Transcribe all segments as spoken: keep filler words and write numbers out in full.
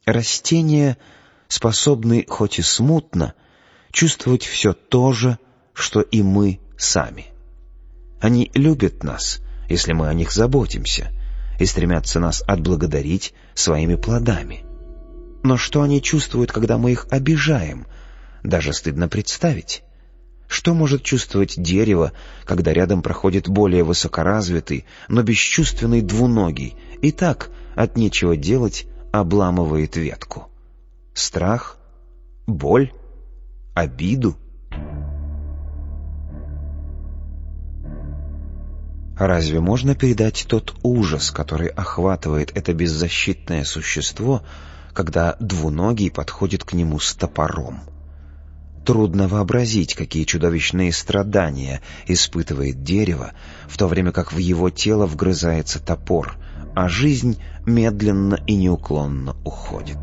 Растения способны, хоть и смутно, чувствовать все то же, что и мы сами. Они любят нас, если мы о них заботимся, и стремятся нас отблагодарить своими плодами. Но что они чувствуют, когда мы их обижаем, даже стыдно представить. Что может чувствовать дерево, когда рядом проходит более высокоразвитый, но бесчувственный двуногий, и так от нечего делать обламывает ветку? Страх? Боль? Обиду? Разве можно передать тот ужас, который охватывает это беззащитное существо, когда двуногий подходит к нему с топором? Трудно вообразить, какие чудовищные страдания испытывает дерево, в то время как в его тело вгрызается топор, а жизнь медленно и неуклонно уходит.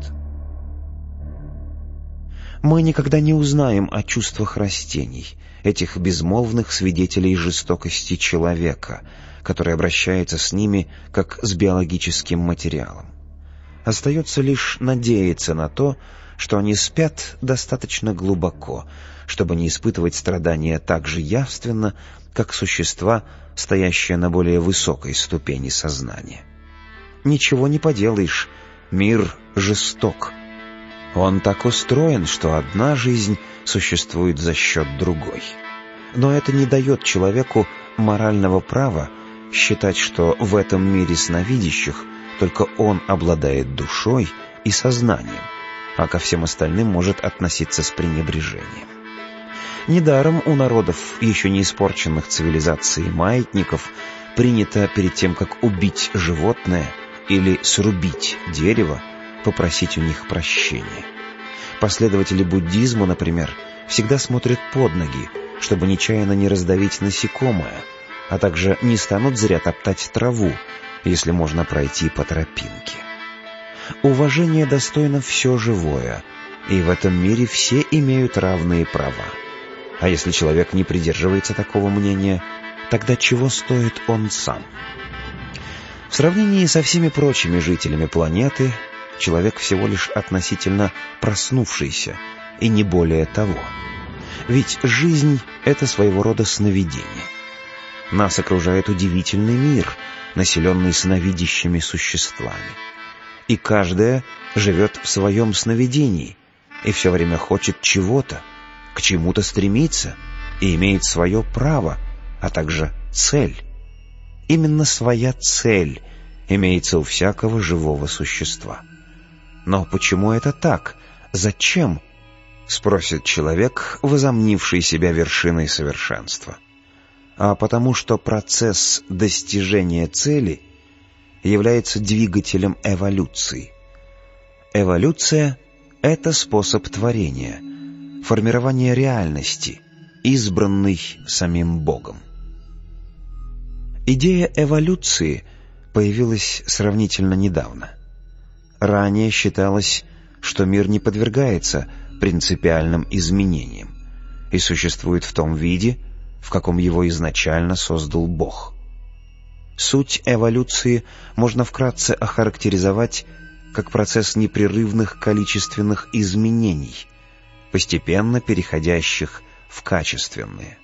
Мы никогда не узнаем о чувствах растений, этих безмолвных свидетелей жестокости человека, который обращается с ними как с биологическим материалом. Остается лишь надеяться на то, что они спят достаточно глубоко, чтобы не испытывать страдания так же явственно, как существа, стоящие на более высокой ступени сознания. Ничего не поделаешь, мир жесток. Он так устроен, что одна жизнь существует за счет другой. Но это не дает человеку морального права считать, что в этом мире сновидящих только он обладает душой и сознанием, а ко всем остальным может относиться с пренебрежением. Недаром у народов, еще не испорченных цивилизацией маятников, принято перед тем, как убить животное или срубить дерево, попросить у них прощения. Последователи буддизма, например, всегда смотрят под ноги, чтобы нечаянно не раздавить насекомое, а также не станут зря топтать траву, если можно пройти по тропинке. Уважение достойно все живое, и в этом мире все имеют равные права. А если человек не придерживается такого мнения, тогда чего стоит он сам? В сравнении со всеми прочими жителями планеты, человек всего лишь относительно проснувшийся, и не более того. Ведь жизнь — это своего рода сновидение. Нас окружает удивительный мир, населенный сновидящими существами. И каждая живет в своем сновидении, и все время хочет чего-то, к чему-то стремится, и имеет свое право, а также цель. Именно своя цель имеется у всякого живого существа. Но почему это так? Зачем? Спросит человек, возомнивший себя вершиной совершенства. А потому что процесс достижения цели является двигателем эволюции. Эволюция — это способ творения, формирования реальности, избранной самим Богом. Идея эволюции появилась сравнительно недавно. Ранее считалось, что мир не подвергается принципиальным изменениям и существует в том виде, в каком его изначально создал Бог. Суть эволюции можно вкратце охарактеризовать как процесс непрерывных количественных изменений, постепенно переходящих в качественные.